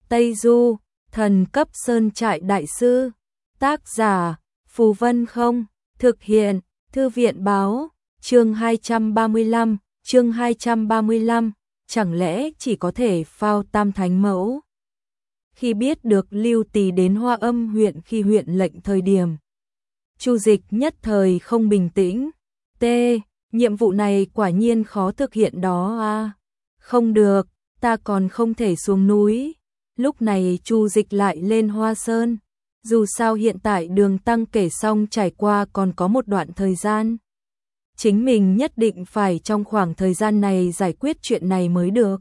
Tây Du, thần cấp sơn trại đại sư. Tác giả, Phù Vân Không. Thực hiện, Thư viện báo. Chương 235, chẳng lẽ chỉ có thể phao tam thánh mẫu? Khi biết được Lưu Tỳ đến Hoa Âm huyện khi huyện lệnh thời điểm, Chu Dịch nhất thời không bình tĩnh. Nhiệm vụ này quả nhiên khó thực hiện đó à. Không được, ta còn không thể xuống núi. Lúc này Chu Dịch lại lên Hoa Sơn. Dù sao hiện tại đường tăng kể xong trải qua còn có một đoạn thời gian. Chính mình nhất định phải trong khoảng thời gian này giải quyết chuyện này mới được.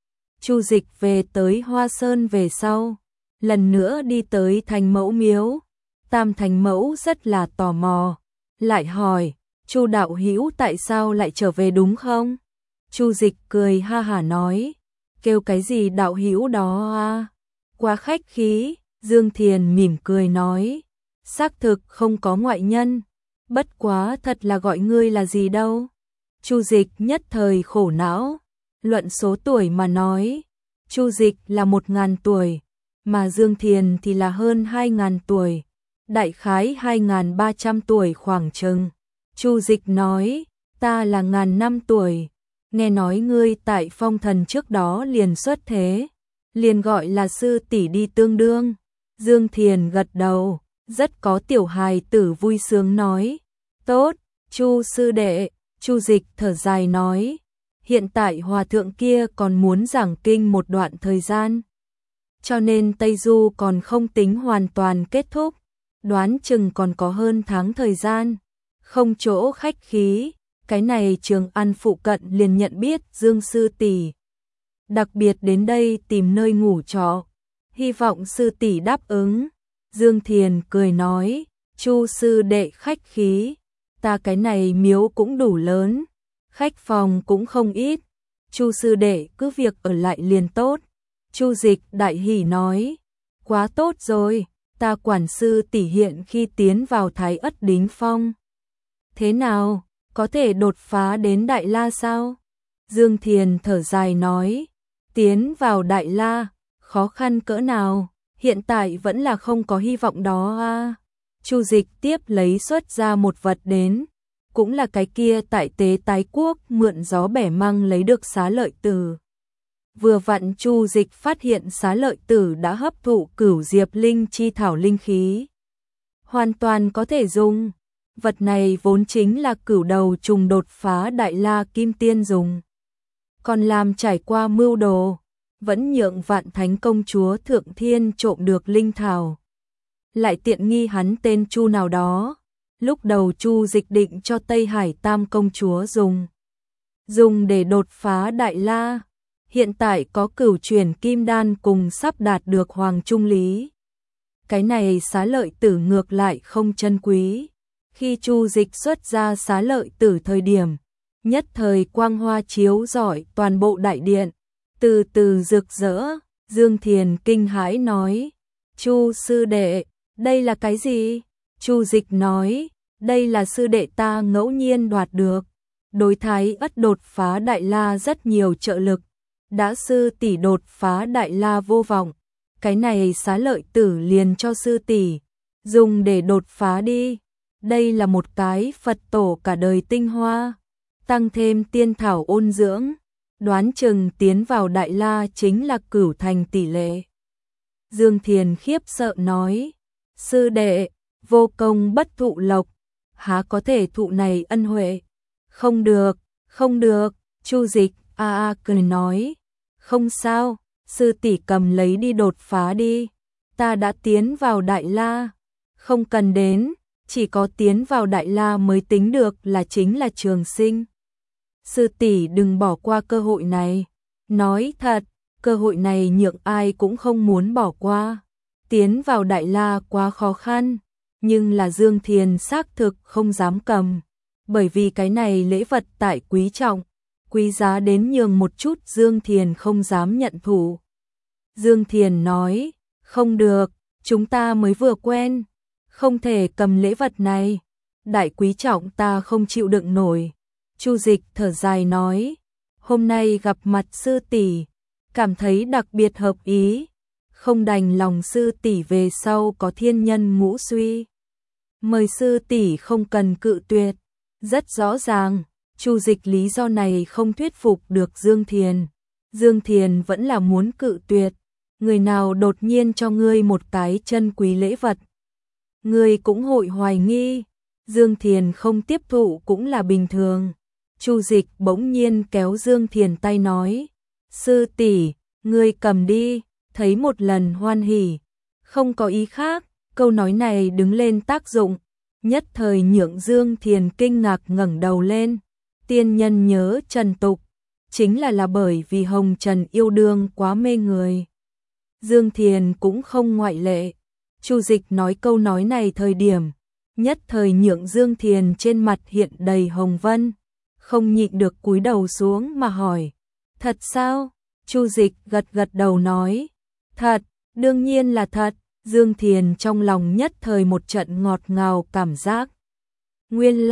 Chu Dịch về tới Hoa Sơn về sau, lần nữa đi tới Thành Mẫu miếu. Tam Thành Mẫu rất là tò mò, lại hỏi, Chu đạo hữu tại sao lại trở về đúng không? Chu Dịch cười ha hả nói, kêu cái gì đạo hữu đó à? Quá khách khí. Dương Thiền mỉm cười nói, xác thực không có ngoại nhân, bất quá thật là gọi ngươi là gì đâu. Chu Dịch nhất thời khổ não, luận số tuổi mà nói, Chu Dịch là 1000 tuổi, mà Dương Thiền thì là hơn 2000 tuổi, đại khái 2300 tuổi khoảng chừng. Chu Dịch nói, ta là 1000 năm tuổi, nghe nói ngươi tại phong thần trước đó liền xuất thế, liền gọi là sư tỷ đi tương đương. Dương Thiền gật đầu, rất có tiểu hài tử vui sướng nói, tốt, Chu sư đệ. Chu Dịch thở dài nói, hiện tại hòa thượng kia còn muốn giảng kinh một đoạn thời gian, cho nên Tây Du còn không tính hoàn toàn kết thúc, đoán chừng còn có hơn tháng thời gian, không chỗ khách khí, cái này Trường An phụ cận liền nhận biết Dương sư tỷ, đặc biệt đến đây tìm nơi ngủ trọ, hy vọng sư tỷ đáp ứng. Dương Thiền cười nói, Chu sư đệ khách khí, ta cái này miếu cũng đủ lớn, khách phòng cũng không ít, Chu sư đệ cứ việc ở lại liền tốt. Chu Dịch đại hỉ nói, quá tốt rồi, ta quản sư tỷ hiện khi tiến vào Thái Ất Đính Phong. Thế nào, có thể đột phá đến Đại La sao? Dương Thiền thở dài nói, tiến vào Đại La, khó khăn cỡ nào, hiện tại vẫn là không có hy vọng đó à. Chu Dịch tiếp lấy xuất ra một vật đến, cũng là cái kia tại Tế Tái Quốc mượn gió bẻ măng lấy được xá lợi tử. Vừa vặn Chu Dịch phát hiện xá lợi tử đã hấp thụ cửu diệp linh chi thảo linh khí, hoàn toàn có thể dùng. Vật này vốn chính là cửu đầu trùng đột phá Đại La Kim Tiên dùng, còn làm trải qua mưu đồ, vẫn nhượng Vạn Thánh công chúa Thượng Thiên trộm được linh thảo, lại tiện nghi hắn tên Chu nào đó. Lúc đầu Chu Dịch định cho Tây Hải Tam công chúa dùng để đột phá Đại La, hiện tại có cửu chuyển kim đan cùng sắp đạt được hoàng trung lý, cái này xá lợi tử ngược lại không chân quý. Khi Chu Dịch xuất ra xá lợi tử thời điểm, nhất thời quang hoa chiếu rọi toàn bộ đại điện, từ từ rực rỡ. Dương Thiền kinh hãi nói, Chu sư đệ, đây là cái gì? Chu Dịch nói, đây là sư đệ ta ngẫu nhiên đoạt được, đối Thái Ất đột phá Đại La rất nhiều trợ lực, đã sư tỷ đột phá Đại La vô vọng, cái này xá lợi tử liền cho sư tỷ dùng để đột phá đi. Đây là một cái Phật tổ cả đời tinh hoa, tăng thêm tiên thảo ôn dưỡng, đoán chừng tiến vào Đại La chính là cửu thành tỷ lệ. Dương Thiền khiếp sợ nói, sư đệ, vô công bất thụ lộc, há có thể thụ này ân huệ? Không được, không được. Chu Dịch cười nói, không sao, sư tỷ cầm lấy đi đột phá đi, ta đã tiến vào Đại La, không cần đến, chỉ có tiến vào Đại La mới tính được là chính là trường sinh. Sư tỷ đừng bỏ qua cơ hội này, nói thật, cơ hội này nhượng ai cũng không muốn bỏ qua. Tiến vào Đại La quá khó khăn, nhưng là Dương Thiền xác thực không dám cầm, bởi vì cái này lễ vật tại quý trọng, quý giá đến nhường một chút Dương Thiền không dám nhận thủ. Dương Thiền nói, không được, chúng ta mới vừa quen, không thể cầm lễ vật này, đại quý trọng ta không chịu đựng nổi. Chu Dịch thở dài nói, hôm nay gặp mặt sư tỷ, cảm thấy đặc biệt hợp ý, không đành lòng sư tỷ về sau có thiên nhân ngũ suy. Mời sư tỷ không cần cự tuyệt. Rất rõ ràng, Chu Dịch lý do này không thuyết phục được Dương Thiền. Dương Thiền vẫn là muốn cự tuyệt. Người nào đột nhiên cho ngươi một cái chân quý lễ vật, ngươi cũng hội hoài nghi. Dương Thiền không tiếp thụ cũng là bình thường. Chu Dịch bỗng nhiên kéo Dương Thiền tay nói, sư tỷ, ngươi cầm đi, thấy một lần hoan hỉ, không có ý khác. Câu nói này đứng lên tác dụng, nhất thời nhượng Dương Thiền kinh ngạc ngẩng đầu lên. Tiên nhân nhớ trần tục, chính là bởi vì hồng trần yêu đương quá mê người. Dương Thiền cũng không ngoại lệ. Chu Dịch nói câu nói này thời điểm, nhất thời nhượng Dương Thiền trên mặt hiện đầy hồng vân, không nhịn được cúi đầu xuống mà hỏi, thật sao? Chu Dịch gật gật đầu nói, thật, đương nhiên là thật. Dương Thiền trong lòng nhất thời một trận ngọt ngào cảm giác. Nguyên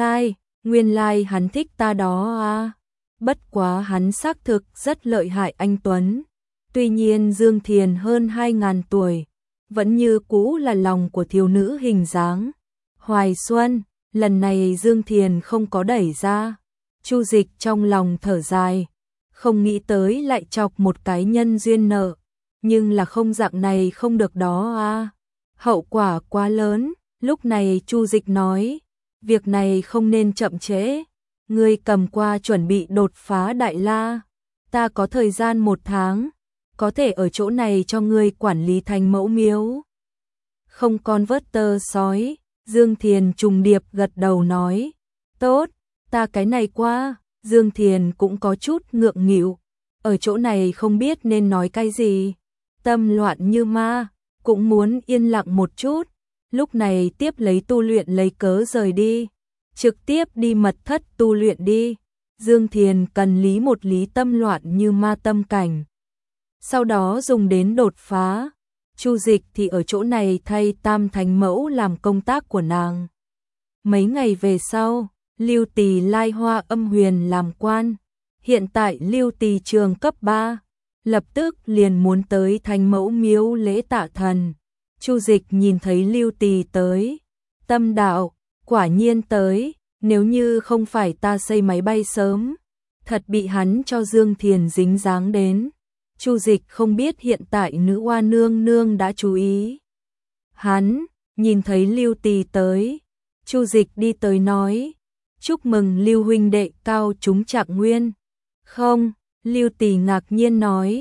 lai hắn thích ta đó à. Bất quá hắn xác thực rất lợi hại anh Tuấn. Tuy nhiên Dương Thiền hơn 2000 tuổi, vẫn như cũ là lòng của thiếu nữ hình dáng Hoài Xuân. Lần này Dương Thiền không có đẩy ra. Chu Dịch trong lòng thở dài, không nghĩ tới lại chọc một cái nhân duyên nợ. Nhưng là không dạng này không được đó à. Hậu quả quá lớn. Lúc này Chu Dịch nói, việc này không nên chậm trễ. Ngươi cầm qua chuẩn bị đột phá Đại La. Ta có thời gian 1 tháng, có thể ở chỗ này cho ngươi quản lý thành mẫu miếu. Không con vớt tơ sói. Dương Thiền trùng điệp gật đầu nói, tốt, ta cái này qua. Dương Thiền cũng có chút ngượng nghịu, ở chỗ này không biết nên nói cái gì. Tâm loạn như ma, cũng muốn yên lặng một chút. Lúc này tiếp lấy tu luyện lấy cớ rời đi, trực tiếp đi mật thất tu luyện đi. Dương Thiền cần lý một lý tâm loạn như ma tâm cảnh, sau đó dùng đến đột phá. Chu Dịch thì ở chỗ này thay Tam Thánh Mẫu làm công tác của nàng. Mấy ngày về sau, Lưu Tỳ lai Hoa Âm Huyền làm quan. Hiện tại Lưu Tỳ trường cấp 3, lập tức liền muốn tới Thánh Mẫu miếu lễ tạ thần. Chu Dịch nhìn thấy Lưu Tỳ tới, tâm đạo, quả nhiên tới, nếu như không phải ta xây máy bay sớm, thật bị hắn cho Dương Thiền dính dáng đến. Chu Dịch không biết hiện tại nữ oa nương nương đã chú ý hắn. Nhìn thấy Lưu Tỳ tới, Chu Dịch đi tới nói, chúc mừng Lưu huynh đệ cao chúng trạng nguyên. Không, Lưu Tỳ ngạc nhiên nói,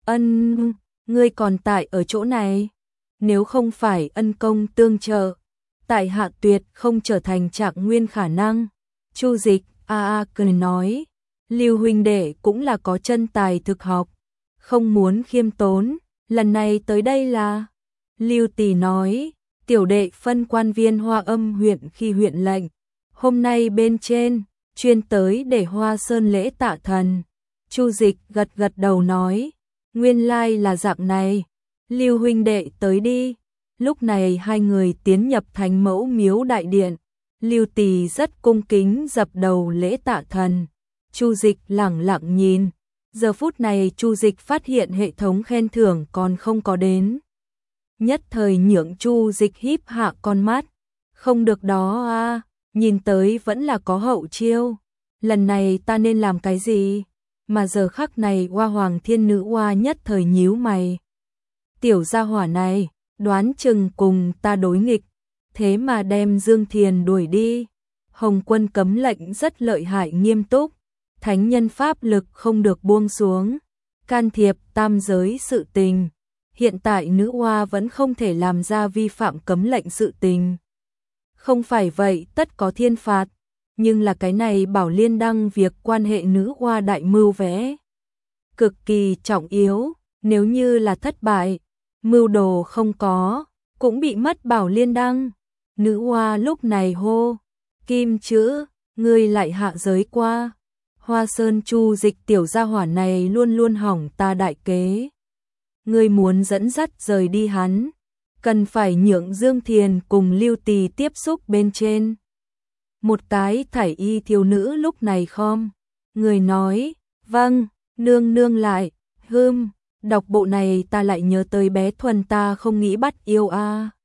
ân, ngươi còn tại ở chỗ này. Nếu không phải ân công tương trợ, tại hạ tuyệt không trở thành trạng nguyên khả năng. Chu Dịch cười nói, Lưu huynh đệ cũng là có chân tài thực học, không muốn khiêm tốn, lần này tới đây là. Lưu Tỳ nói, tiểu đệ phân quan viên Hoa Âm huyện khi huyện lệnh, hôm nay bên trên chuyên tới để Hoa Sơn lễ tạ thần. Chu Dịch gật gật đầu nói, nguyên lai là dạng này. Lưu huynh đệ tới đi. Lúc này hai người tiến nhập Thánh Mẫu miếu đại điện. Lưu Tỳ rất cung kính dập đầu lễ tạ thần. Chu Dịch lẳng lặng nhìn. Giờ phút này Chu Dịch phát hiện hệ thống khen thưởng còn không có đến. Nhất thời nhượng Chu Dịch híp hạ con mắt. Không được đó à, nhìn tới vẫn là có hậu chiêu. Lần này ta nên làm cái gì? Mà giờ khắc này Hoa Hoàng Thiên Nữ Hoa nhất thời nhíu mày. Tiểu gia hỏa này, đoán chừng cùng ta đối nghịch, thế mà đem Dương Thiền đuổi đi. Hồng Quân cấm lệnh rất lợi hại nghiêm túc, thánh nhân pháp lực không được buông xuống, can thiệp tam giới sự tình. Hiện tại nữ hoa vẫn không thể làm ra vi phạm cấm lệnh sự tình. Không phải vậy tất có thiên phạt, nhưng là cái này Bảo Liên Đăng việc quan hệ nữ hoa đại mưu vẽ. Cực kỳ trọng yếu, nếu như là thất bại, mưu đồ không có, cũng bị mất Bảo Liên Đăng. Nữ hoa lúc này hô, Kim chữ, ngươi lại hạ giới qua. Hoa Sơn Chu Dịch tiểu gia hỏa này luôn luôn hỏng ta đại kế. Ngươi muốn dẫn dắt rời đi hắn, cần phải nhượng Dương Thiền cùng Lưu Tỳ tiếp xúc bên trên. Một cái thải y thiếu nữ lúc này khom người nói, vâng, nương nương lại, Đọc bộ này ta lại nhớ tới bé Thuần, ta không nghĩ bắt yêu a.